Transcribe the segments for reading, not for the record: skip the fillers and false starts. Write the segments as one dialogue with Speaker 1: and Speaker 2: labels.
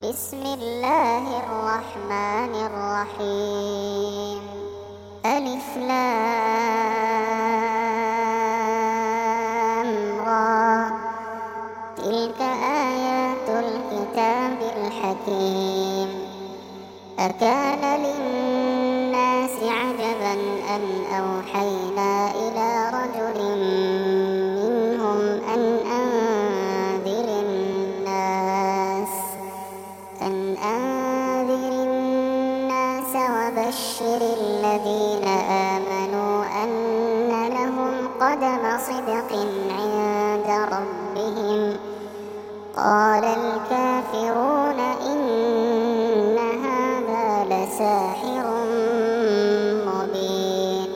Speaker 1: بسم الله الرحمن الرحيم. ألف لام را، تلك آيات الكتاب الحكيم. أكان للناس عجبا أن أوحينا إلى رجل منهم أن أنذر الناس وبشر الذين آمنوا أن لهم قدم صدق عند ربهم. قال الكافرون إن هذا لساحر مبين.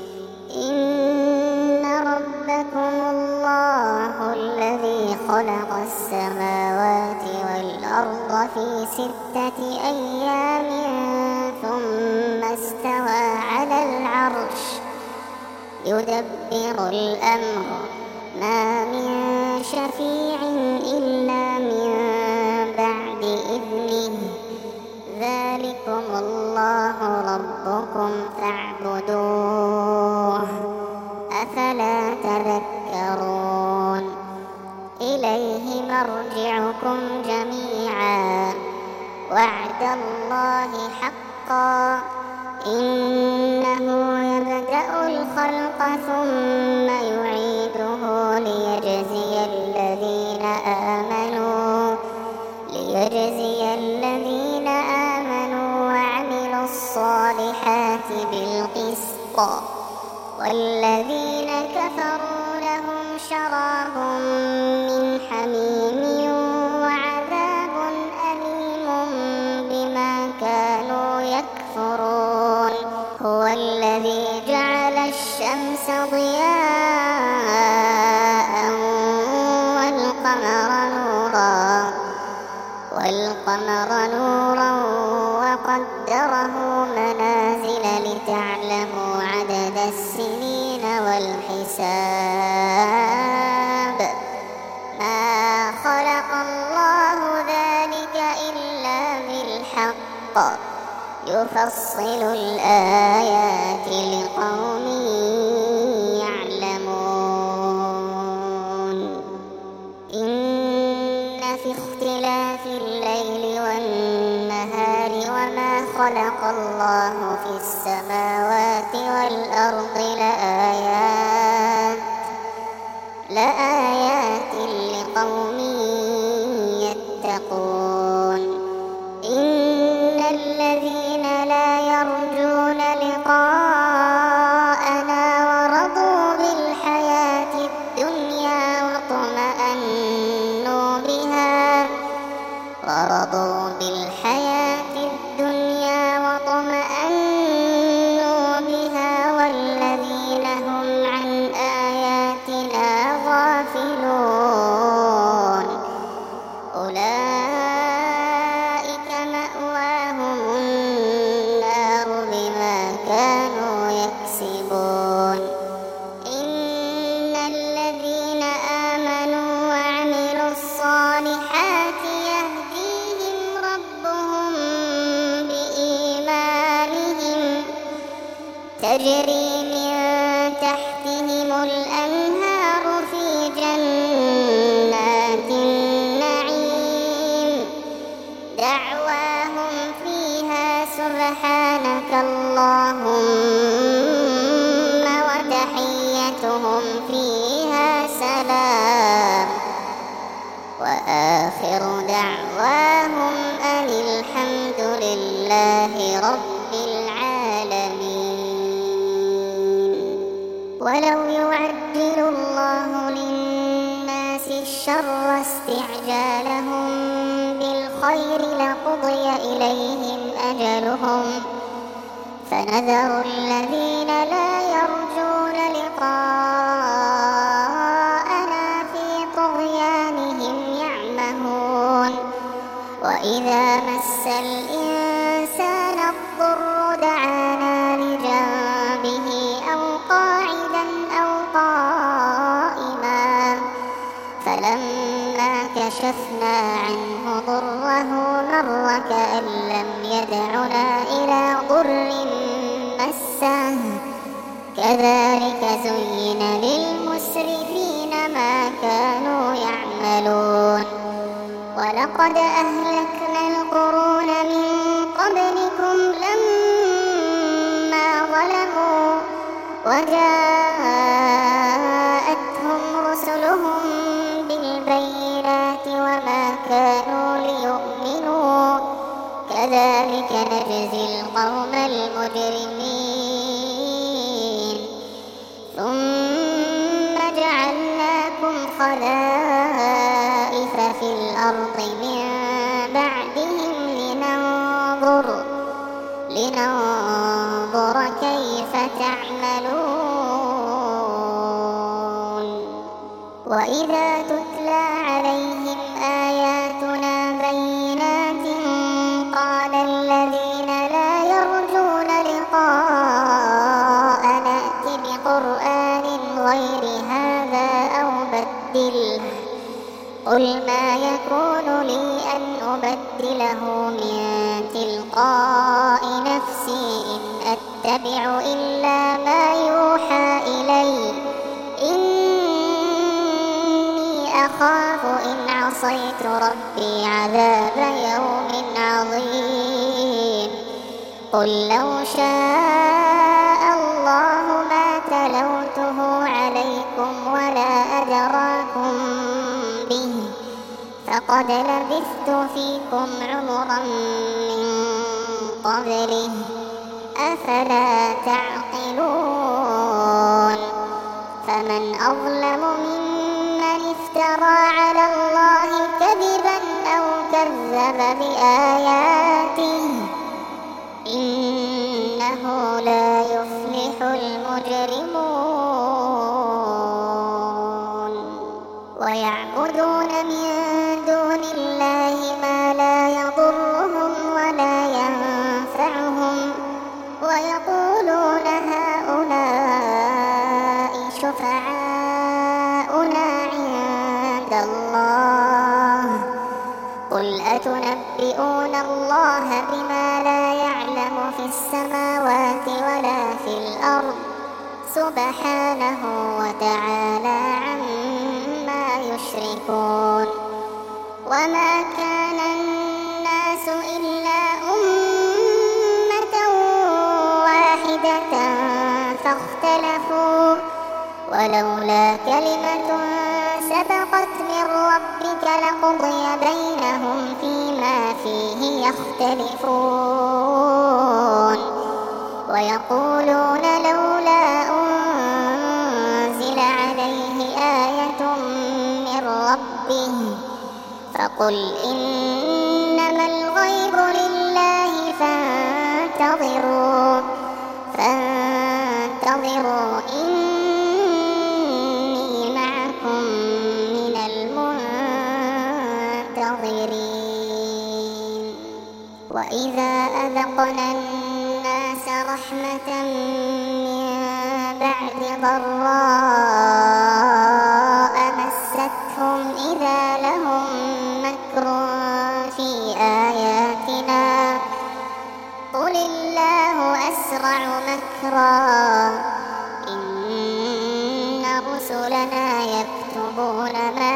Speaker 1: إن ربكم الله الذي خلق السماوات والأرض في 6 أيام ثم استوى على العرش يدبر الأمر ما من شفيع إلا من بعد إذنه. ذلكم الله ربكم فاعبدوه أفلا تذكرون. إليه مرجعكم جميعا وعد الله حقا إنه يبدأ الخلق ثم يعيده ليجزي الذين آمنوا وعملوا الصالحات بالقسط، والذين كفروا لهم شراب من حميم وعذاب أليم بما كانوا يكفرون. هو الذي جعل الشمس ضياء والقمر نورا وقدره منازل لتعلموا عدد السنين والحساب. ما خلق الله ذلك إلا بالحق يفصل الآيات لقوم يعلمون. إن في اختلاف الليل والنهار وما خلق الله في السماوات والأرض لآيات لقوم يتقون. إن الذين لا يرجون لقاءنا ورضوا بالحياة الدنيا واطمأنوا بها والذين هم عن آياتنا غافلون أولئك مأواهم النار بما كانوا يكسبون. إن الذين آمنوا وعملوا الصالحات يهديهم ربهم بإيمانهم تجري من تحتهم الأنهار في جنات النعيم. دعواهم فيها سبحانك اللهم وتحيتهم فيها سلام وآخر دعواهم أن الحمد لله رب العالمين. ولو يعجل الله للناس الشر استعجالهم بالخير لقضي إليهم أجلهم فنذر الذين لا يرجون لقاءنا في طغيانهم يعمهون. وإذا مس الإنسان الضر دعانا لجنبه أو قاعدا أو قائما فلما كشفنا عنه ضره له مر كأن لم يدعنا إلى ضر مسه كذلك زين للمسرفين ما كانوا يعملون ولقد أهلكنا القرون من قبلكم لما ظلموا وجاءتهم رسلهم بالبينات وما كانوا ليؤمنوا كذلك نجزي القوم المجرمين ثم جعلناكم خلائف في الأرض من بعدهم لننظر كيف تعملون وإذا تتلى عليهم آياتنا بينات قال الذين لا يرجون لقاءنا ائت بقرآن غير هذا أو بدله قل ما يكون لي أن أبدله من تلقاء نفسي إن أتبع إلا ما يوحى إلي إني أخاف إن عصيت ربي عذاب يوم عظيم قل لو شاء الله ما تلوته عليكم ولا أدراكم به فقد لبثت فيكم عمرا من قبله أفلا تعقلون فمن أظلم ممن افترى على الله كذبا أو كذب بآياته إنه لا يفلح المجرمون ويعبدون من دون الله ما لا يضرهم ولا ينفعهم ويقولون هؤلاء شفعاؤنا عند الله قل أتنبئون الله بما لا يعلم في السماوات ولا في الأرض سبحانه وتعالى عما يشركون وما كان الناس إلا أمة واحدة فاختلفوا ولولا كلمة سبقت من ربك لقضي بينهم فيما فيه يختلفون ويقولون لولا أنزل عليه آية من ربه فقل إنما الغيب لله فانتظروا إني معكم من المنتظرين وإذا أذقنا الناس رحمة من بعد ضراء مستهم إذا لهم مكر في آياتنا قل الله أسرع مكرا إن رسلنا يكتبون ما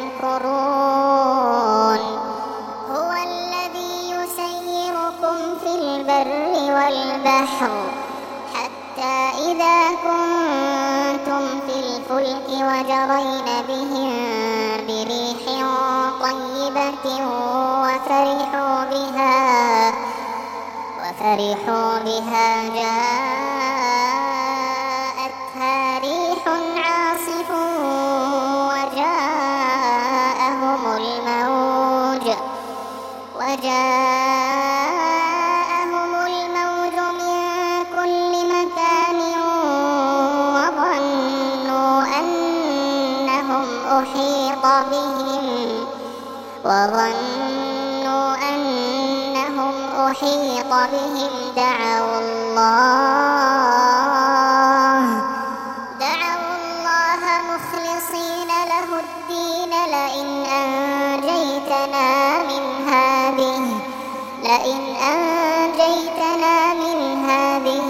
Speaker 1: تمكرون هو الذي يسيركم في البر والبحر حتى إذا كنتم في الفلك وجرين بهم بريح طيبة وفرحوا بها جاءتها ريح عاصف وجاءهم الموج من كل مكان وظنوا أنهم أحيط بهم دعوا الله مخلصين له الدين لئن أنجيتنا من هذه لئن أنجيتنا من هذه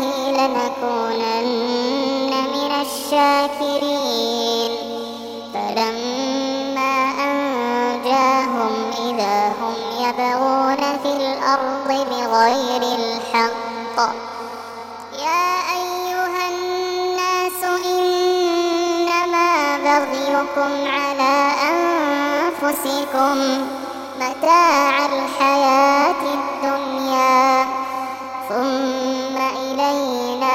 Speaker 1: لنكونن من الشاكرين فلما أنجاهم إذا هم يبغون في الأرض بغير الحق يا أيها الناس إنما بغيكم على أنفسكم متاع الحياة الدنيا ثم إلينا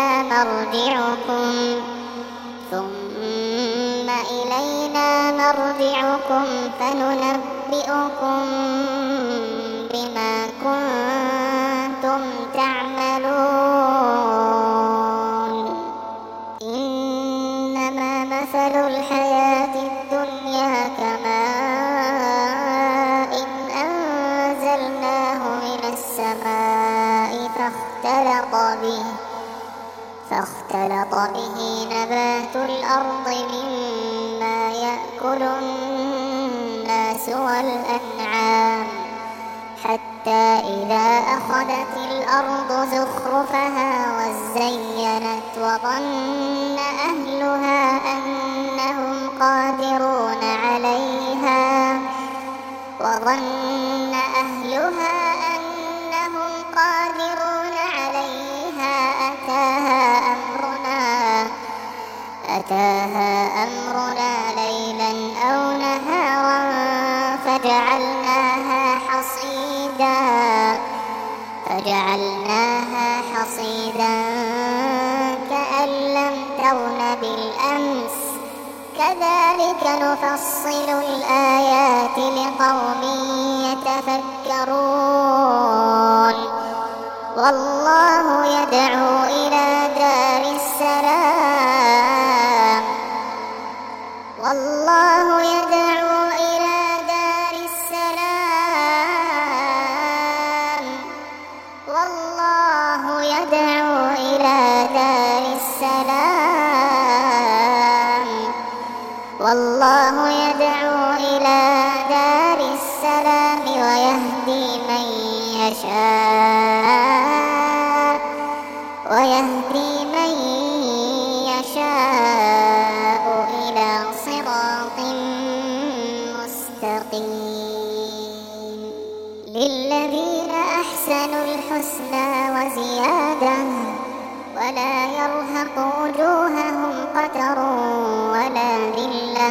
Speaker 1: مرجعكم فننبئكم بما كنتم تعملون إنما مثل الحياة الدنيا كماء أنزلناه من السماء فاختلط به نبات الأرض مما يأكل الناس والأنعام حتى إذا أخذت الأرض زخرفها وزينت وظن أهلها أنهم قادرون عليها أتاها أمرنا ليلا أو نهارا فجعلناها حصيدا كأن لم تغن بالأمس كذلك نفصل الآيات لقوم يتفكرون والله يدعو إلى دار السلام ويهدي من يشاء إلى صراط مستقيم للذين أحسنوا الحسنى وزيادة ولا يرهق وجوههم قتر ولا ذلة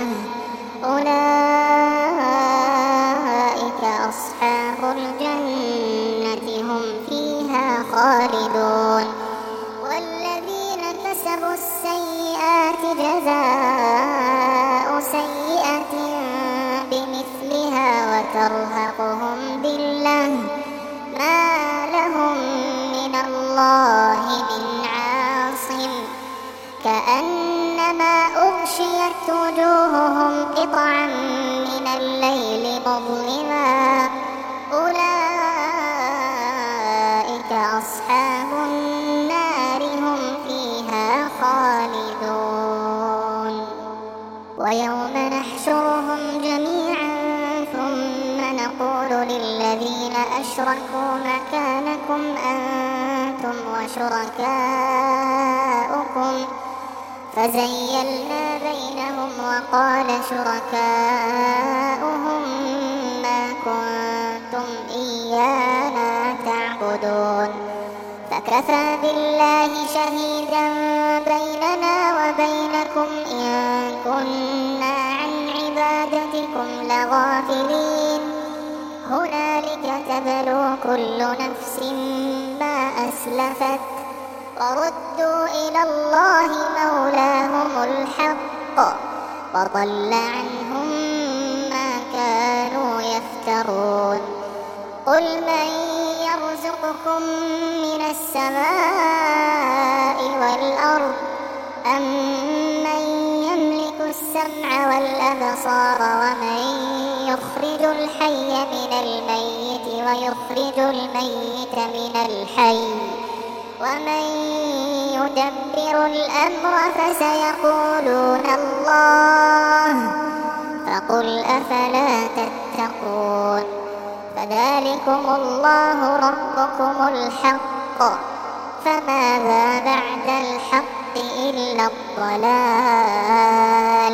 Speaker 1: أولئك أصحاب الجنة هم فيها خالدون والذين كسبوا السيئات جزاء سيئة بمثلها وترهقهم ذلة ما لهم من الله من عاصم كأنما أغشيت وجوههم قطعا من الليل مظلما أولئك أصحاب النار هم فيها خالدون ويوم نحشرهم جميعا ثم نقول للذين أشركوا مكانكم أنتم وشركاؤكم فزيلنا بينهم وقال شركاؤهم ما كنتم إيانا تعبدون فكفى بالله شهيدا بيننا وبينكم إن كنا عن عبادتكم لغافلين هنالك تبلو كل نفس ما أسلفت وردوا إلى الله مولاهم الحق وضل عنهم ما كانوا يفترون قل من يرزقكم من السماء والأرض أم من يملك السمع والأبصار ومن يخرج الحي من الميت ويخرج الميت من الحي ومن يدبر الأمر فسيقولون الله فقل أفلا تتقون فذلكم الله ربكم الحق، فماذا بعد الحق إلا الضلال،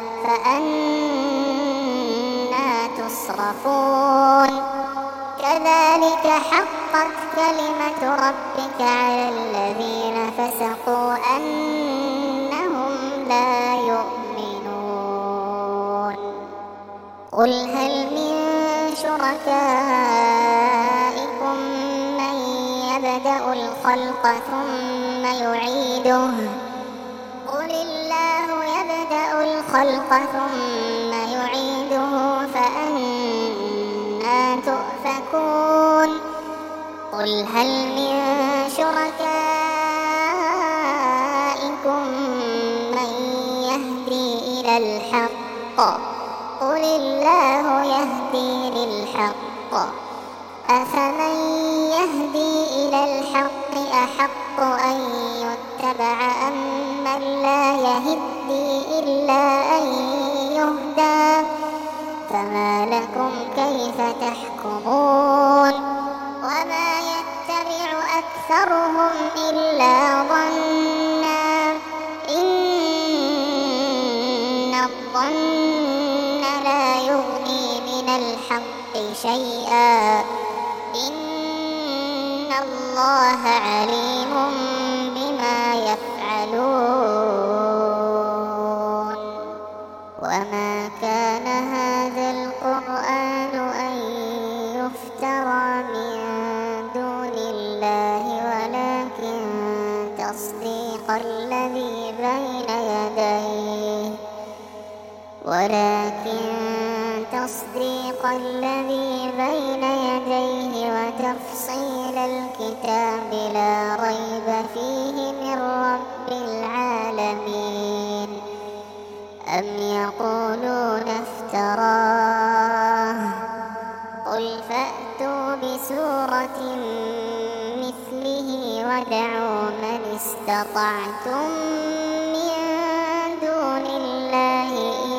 Speaker 1: فأنى تصرفون. كذلك حقت كلمة ربك على الذين فسقوا أنهم لا يؤمنون. قل هل من شركائكم من يبدأ الخلق ثم يعيده؟ قل الله يبدأ الخلق ثم يعيده فأنى تؤفكون. قل هل من شركائكم من يهدي إلى الحق؟ قل الله يهدي للحق، أفمن يهدي إلى الحق أحق أن يتبع أم من لا يهدي إلا أن يهدى؟ فما لكم كيف تحكمون؟ وما يتبع أكثرهم إلا ظنا، إن الظن لا يغني من الحق شيئا، إن الله عليم بما يفعلون. وما كان هذا القرآن أن يفترى من دون الله، ولكن تصديق الذي بين يديه وتفصيل الكتاب لا ريب فيه من رب العالمين. أم يقولون افتراه؟ قل فأتوا بسورة مثله وادعوا من استطعتم من دون الله إن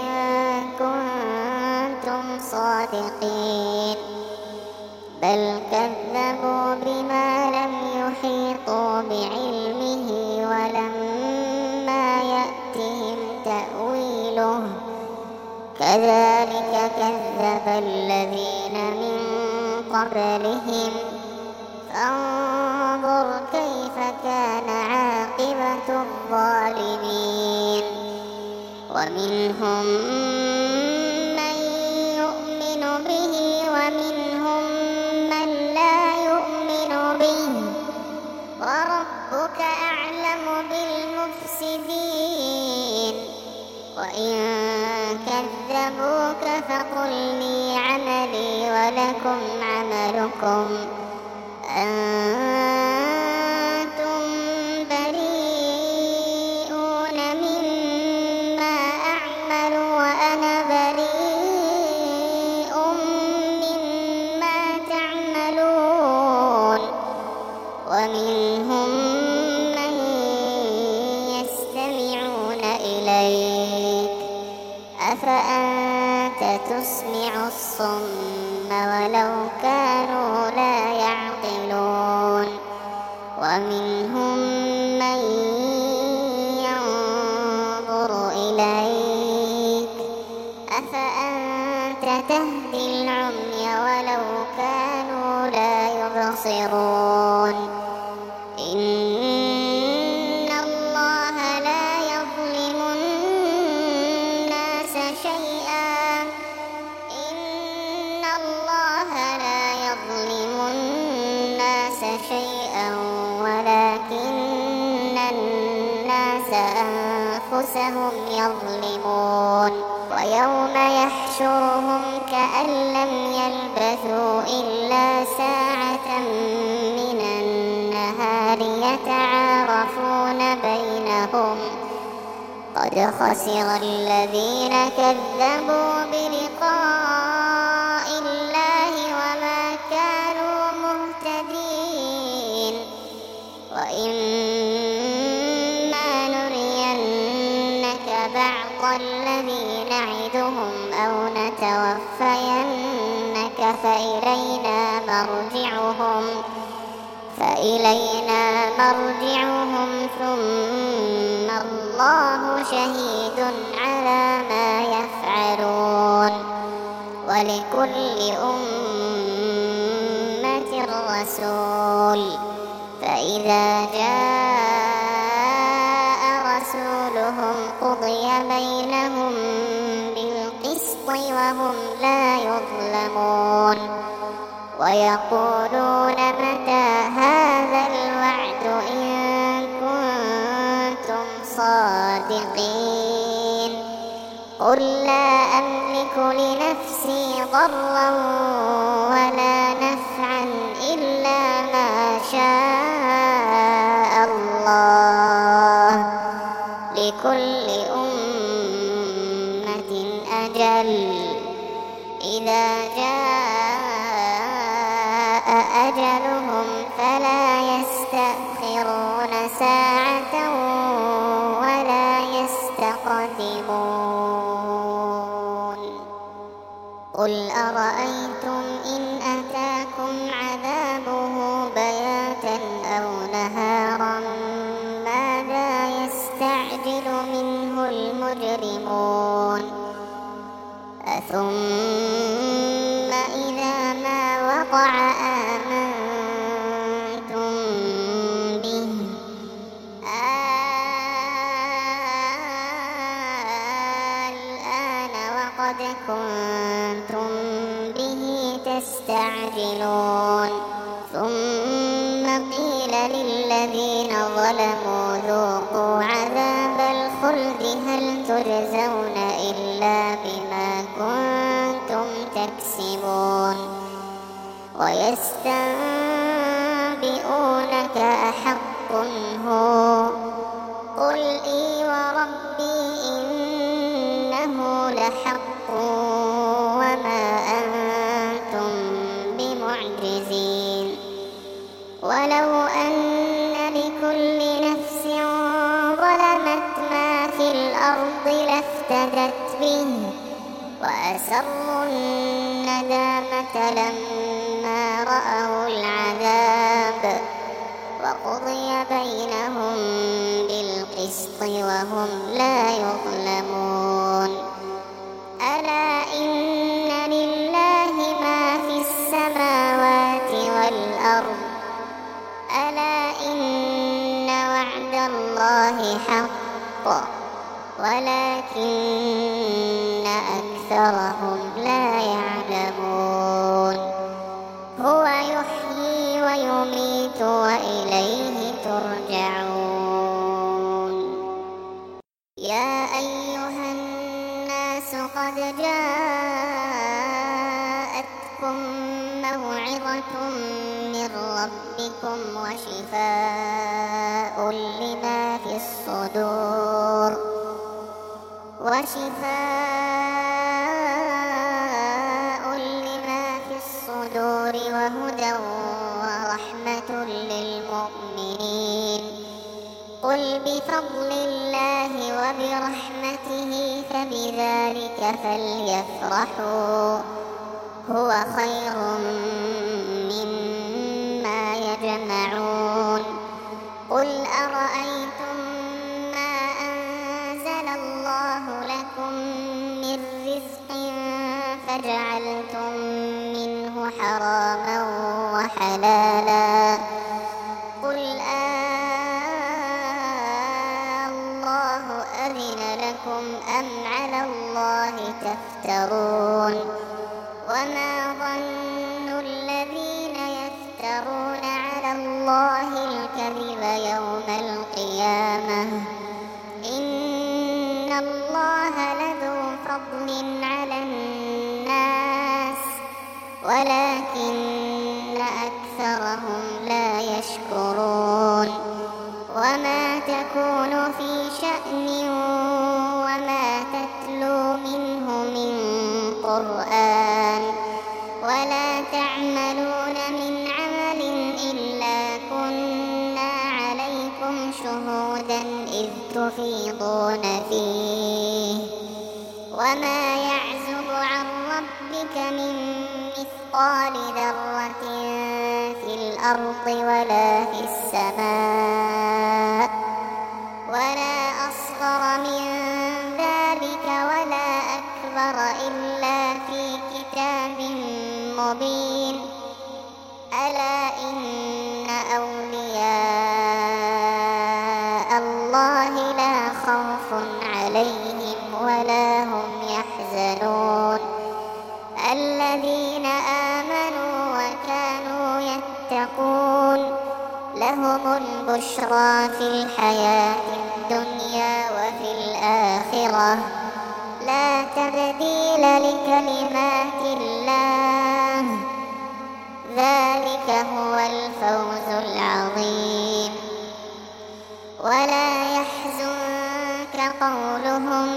Speaker 1: كنتم صادقين. بل كذبوا بما لم يحيطوا بعلمه ولما يأتهم تأويله، كذلك كذب الذين من قبلهم، فانظر كيف كان عاقبة الظالمين. ومنهم من يؤمن به ومنهم من لا يؤمن به، وربك أعلم بالمفسدين. وإن كذبوك فقل لي عملي ولكم عملكم، أنتم بريئون مما أعمل وأنا بريء مما تعملون. ومنهم من يستمعون إليك، أفأنت تسمع الصم ولو كانوا لا يعقلون. ومنهم من ينظر إليك، أفأنت تهدي العمي ولو كانوا لا يبصرون. إن الله لا يظلم الناس شيئا، إن الله لا يظلم الناس شيئا ولكن الناس أنفسهم يظلمون. ويوم يحشرهم كأن لم يلبثوا إلا ساعة من النهار يتعارفون بينهم، قد خسر الذين كذبوا بلقاء الله وما كانوا مهتدين. وإما نرينك بعض الذي نعدهم أو نتوفينك فإلينا مرجعهم ثم الله شهيد على ما يفعلون ولكل أمة رسول فإذا جاء رسولهم قضي بينهم بالقسط وهم لا يظلمون ويقولون متى هذا الوعد إن كنتم صادقين قل لا أملك لنفسي ضرا ولا نفعا إلا ما شاء الله لكل أمة أجل إذا جاء أجلهم فلا يستأخرون ساعة ولا يستقدمون قل أرأيتم إن أتاكم عذابه بياتا أو نهارا ماذا يستعجل منه المجرمون ثم إذا ما وقع آمنتم به الآن وقد كنتم به تستعجلون ثم قيل للذين ظلموا ذوقوا عذاب الخلد هل تجزون إلا بما كنتم تكسبون ويستنبئونك أحق هو قل إي وربي إنه لحق وما أنتم بمعجزين ولو أن لكل نفس ظلمت ما في الأرض لافتدت به وأسروا الندامة لما رأوا العذاب وقضي بينهم بالقسط وهم لا يظلمون ألا إن لله ما في السماوات والأرض ألا إن وعد الله حق ولكن أكثرهم لا يعلمون هو يحيي ويميت وإليه ترجعون يا أيها الناس قد جاءتكم موعظة من ربكم وشفاء لما في الصدور وهدى ورحمة للمؤمنين قل بفضل الله وبرحمته فبذلك فليفرحوا هو خير مما يجمعون قل أرأيتم ما أنزل الله لكم من رزق فجعلتم منه حراما وحلالا قل الله أذن لكم أم على الله تفترون وما ظن الذين يفترون على الله الكذب يوم القيامة إن الله لذو فضل على الناس ولكن أكثرهم لا يشكرون وما تكون في شأن وما تتلو منه من قرآن ولا تعملون من عمل إلا كنا عليكم شهودا إذ تفيضون فيه وما يعزب عن ربك من مثقال مثقال ذرة في الأرض ولا في السماء ولا أصغر من ذلك ولا أكبر إلا في كتاب مبين ألا إن أولياء الله لا خوف عليهم ولا هم يحزنون الذين آمنوا وكانوا يتقون لهم البشرى في الحياة الدنيا وفي الآخرة لا تبديل لكلمات الله ذلك هو الفوز العظيم ولا يحزنك قولهم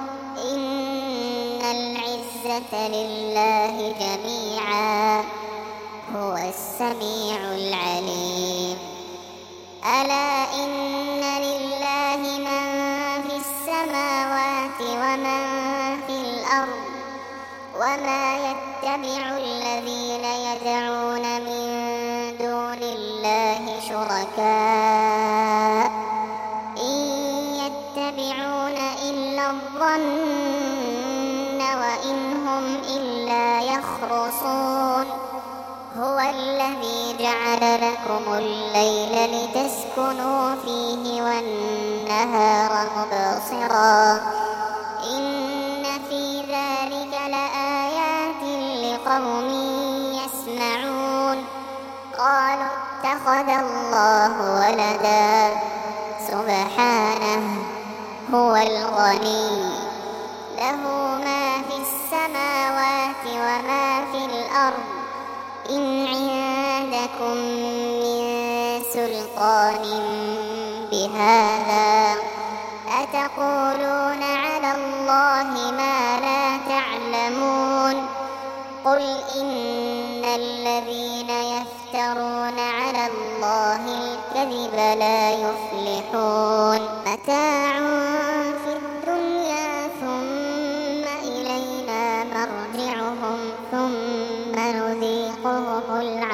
Speaker 1: إن العزة لله جميعا هو السميع العليم ألا إن لله من في السماوات ومن في الأرض وما يتبع الذين يدعون من دون الله شركاء إن يتبعون إلا الظن وإن هم إلا يخرصون هو الذي جعل لكم الليل لتسكنوا فيه والنهار مبصرا إن في ذلك لآيات لقوم يسمعون قالوا اتخذ الله ولدا سبحانه هو الغني له ما في السماوات وما في الأرض إن عندكم من سلطان بهذا أتقولون على الله ما لا تعلمون قل إن الذين يفترون على الله الكذب لا يفلحون متاع في الدنيا ثم إلينا مرجعهم ثم نذيقهم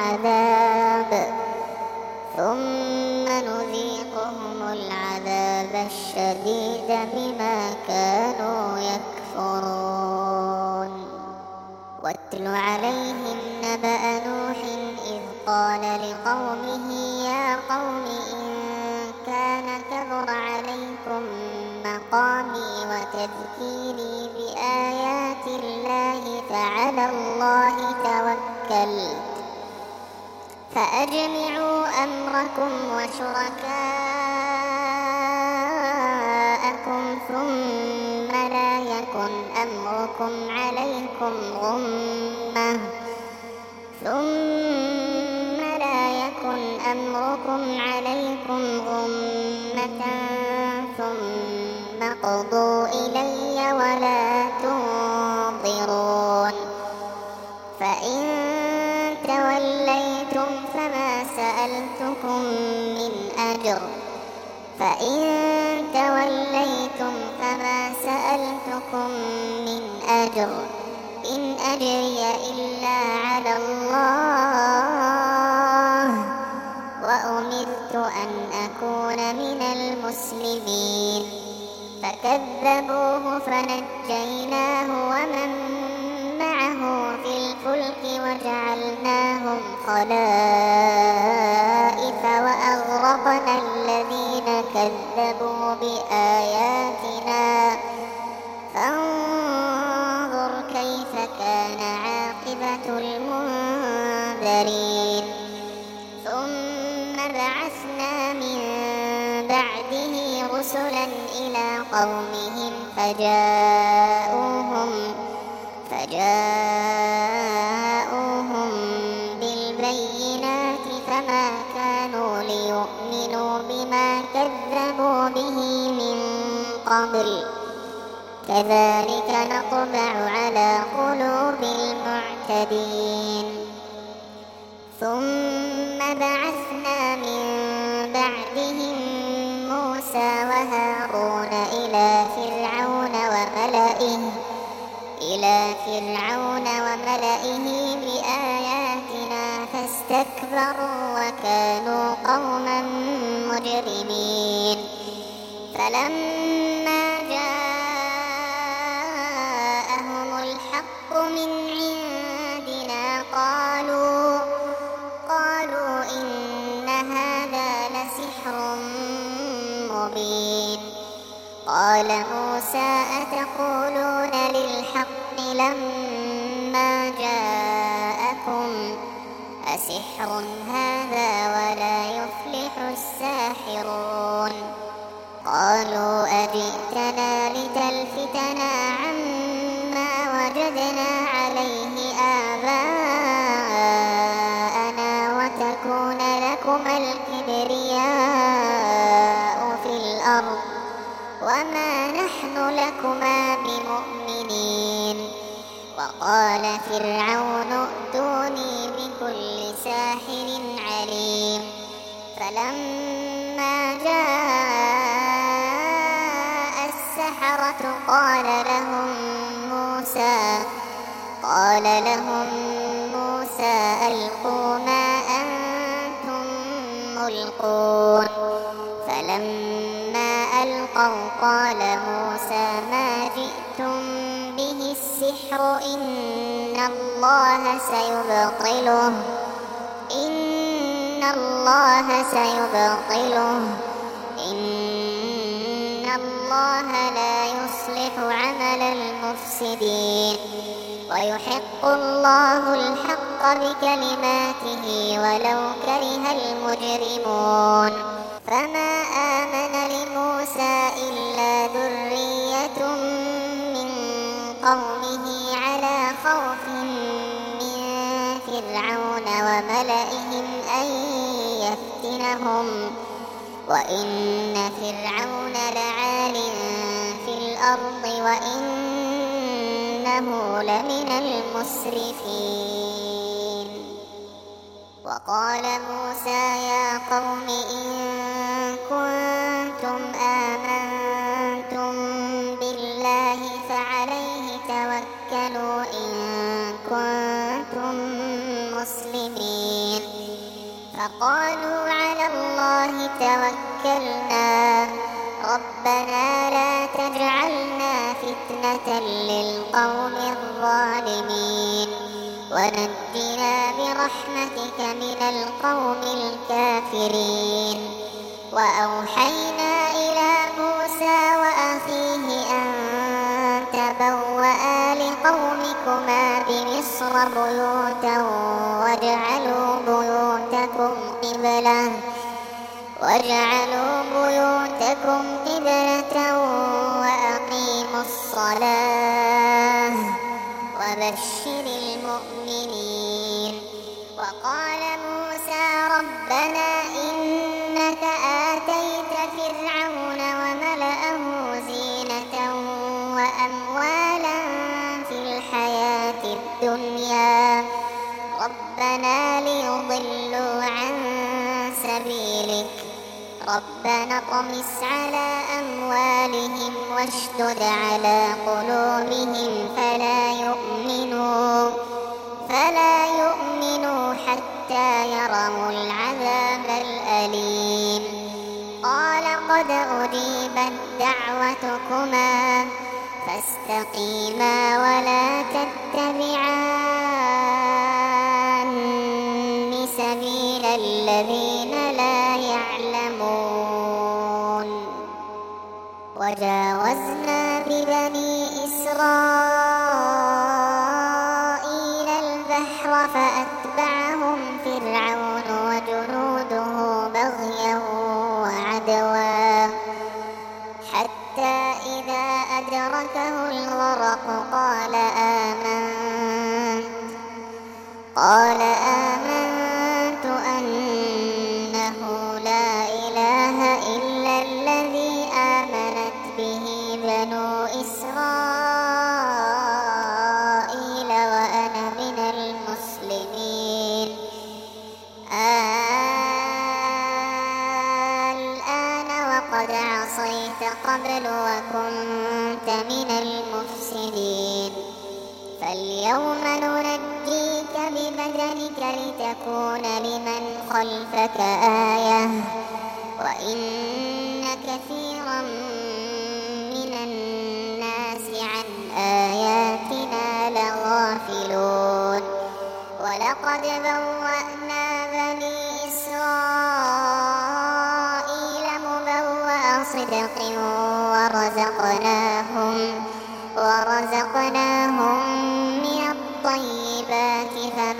Speaker 1: العذاب الشديد بما كانوا يكفرون واتل عليهم نبأ نوح إذ قال لقومه يا قوم إن كان كبر عليكم مقامي وتذكيري بآيات الله فعلى الله توكلت فأجمعوا أمركم وشركاءكم ثم لا يكن أمركم عليكم غمة ثم قضوا إلي ولا تنظرون فإن توليتم فما سألتكم من أجر إن أجري إلا على الله وأمرت أن أكون من المسلمين فكذبوه فنجيناه ومن معه في الفلك وجعلناهم خلائف وأغرقنا الذين كذبوا بآياتنا فانظر كيف كان عاقبة المنذرين ثم بعثنا من بعده رسلا إلى قومهم فجاءوهم بالبينات فما كانوا ليؤمنوا بما كذبوا به من قبل كذلك نطبع على قلوب المعتدين ثم بعثنا من بعدهم موسى وهارون إلى فرعون وملئه بآياتنا فاستكبروا وكانوا قوما مجرمين. فلما جاءهم الحق من عندنا قالوا إن هذا لسحر مبين. قال موسى أتقولون للحق لما جاءكم أسحر هذا ولا يفلح الساحرون. قالوا أجئتنا لتلفتنا عما وجدنا عليه آباءنا وتكون لكما الكبرياء في الأرض وما نحن لكما بمؤمنين. وقال فرعون ائتوني بكل ساحر عليم. فلما جاء السحرة قال لهم موسى ألقوا ما أنتم ملقون. فلما ألقوا قال موسى ما جئتم به السحر إن الله سيبطله إن الله لا يصلح عمل المفسدين ويحق الله الحق بكلماته ولو كره المجرمون. فما آمن لموسى إلا ذرية من قومه على خوف من فرعون وملئهم أن يفتنهم وإن فرعون لعال في الأرض وإنه لمن المسرفين. وقال موسى يا قوم إن كنتم آمنتم بالله فعليه توكلوا إن كنتم مسلمين. فقالوا على الله توكلنا ربنا لا تجعلنا فتنة للقوم الظالمين ونجنا برحمتك من القوم الكافرين. وأوحينا إلى موسى وأخيه أن تبوأ لقومكما بمصر بيوتا واجعلوا بيوتكم قبلة وأقيموا الصلاة وبشر المؤمنين. وقال موسى ربنا إنك آتيت فرعون وملأه زينة وأموالا في الحياة الدنيا ربنا ليضلوا عن سبيلك ربنا اطمس على أموالهم واشدد على قلوبهم فلا يؤمنوا حتى يروا العذاب الأليم. قال قد أجيبت دعوتكما فاستقيما ولا تتبعان سبيل الذين لا يعلمون. وجاوزنا ببني إسرائيل البحر فأتبعهم فرعون وجنوده بغيا وعدوا حتى إذا أدركه الغرق قال آمنت أنه لا إله إلا الذي آمنت به بنو إسرائيل وأنا من المسلمين. الآن وقد عصيت قبل وكنت من المفسدين فاليوم ننجيك ببدنك ذلك لتكون لمن خلفك آية وإن كثيرا من الناس عن آياتنا لغافلون ولقد بوأنا بني إسرائيل مبوأ صدق ورزقناهم من الطيبات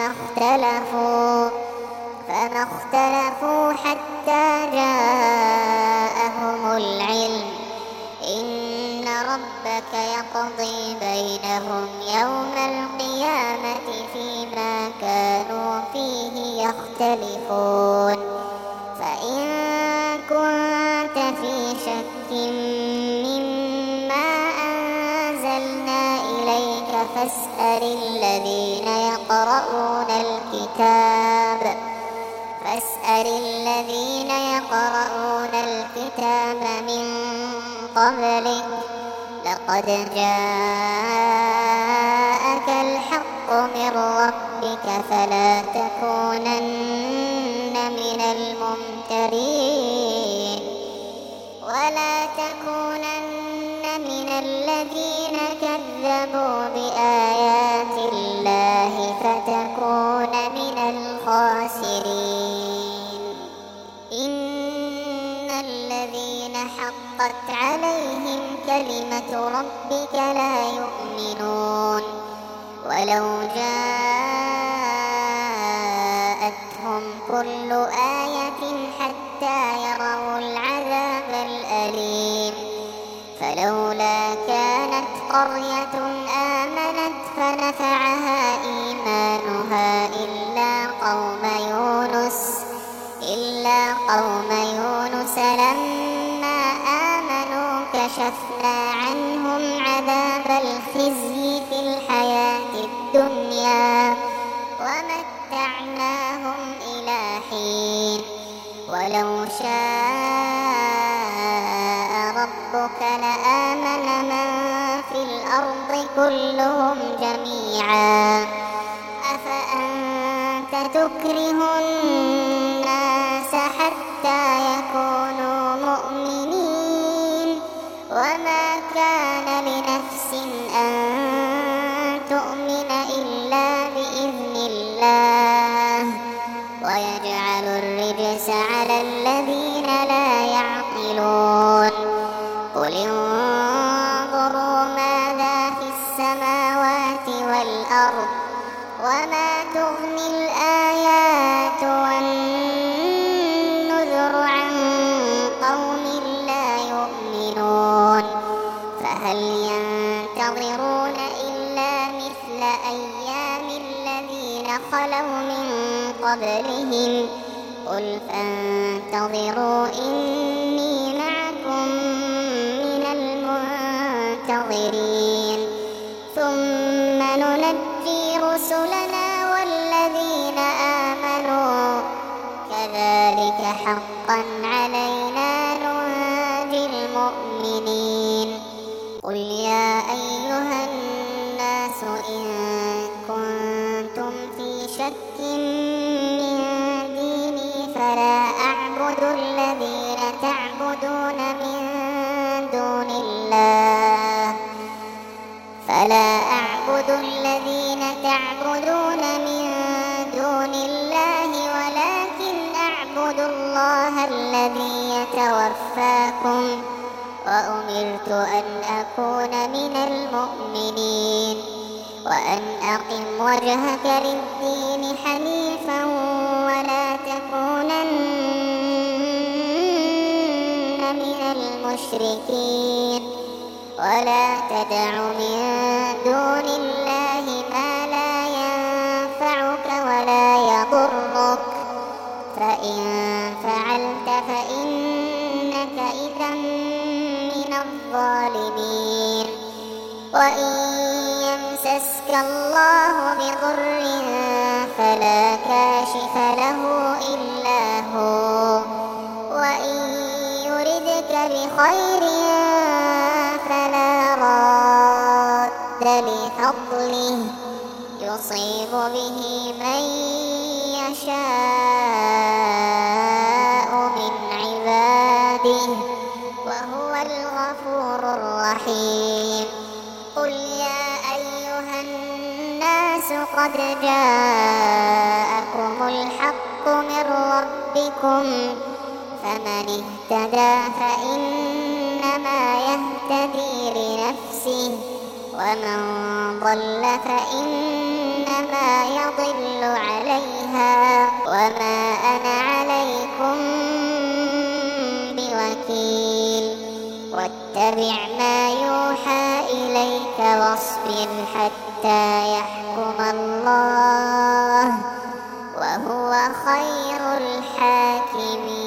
Speaker 1: فما اختلفوا حتى جاءهم العلم إن ربك يقضي بينهم يوم القيامة فيما كانوا فيه يختلفون فإن كنت في شك مما أنزلنا إليك فاسأل الذين يقرؤون الكتاب من قبلك لقد جاءك الحق من ربك فلا تكونن من الممترين ولا تكونن من الذين كذبوا بآيات الله فتكون من الخاسرين إن الذين حقت عليهم كلمة ربك لا يؤمنون ولو جاءتهم كل آية حتى يروا العذاب الأليم فلولا كانت قرية آمنت فنفعها إيمانها إلا قوم يونس لما آمنوا كشفنا عنهم عذاب الخزي في الحياة الدنيا ومتعناهم إلى حين ولو شاء ربك لآمن من في الأرض كلهم جميعا أفأنت تكره الناس حتى يكونوا مؤمنين وما كان لنفس أن تؤمن إلا بإذن الله ويجعل الرجس على الذين لا يعقلون قل انظروا ماذا في السماوات والأرض وما تغني الآيات والنذر عن قوم لا يؤمنون فهل ينتظرون إلا مثل أيام الذين خلوا من قبلهم قل فانتظروا إني معكم من المنتظرين ثم ننجي رسلنا والذين آمنوا كذلك حقا علينا ننجي المؤمنين قل يا أيها الناس إن كنتم في شك من ديني فلا أعبد الذين تعبدون من دون الله ولكن أعبد الله الذي يتوفاكم وأمرت أن أكون من المؤمنين وأن أقم وجهك للدين حنيفا ولا تكونن من المشركين ولا تدع من دون الله ما لا ينفعك ولا يضرك فإن فعلت فإنك إذا من الظالمين وإن يمسسك الله بضر فلا كاشف له إلا هو وإن يردك بخير فلا راد لفضله يصيب به من يشاء من عباده وهو الغفور الرحيم. قل يا أيها الناس قد جاءكم الحق من ربكم فمن اهتدى فإنما يهتدي لنفسه ومن ضل فإنما يضل عليها وما أنا عليكم بوكيل. واتبع ما يوحى إليك واصبر حتى يحكم الله وهو خير الحاكمين.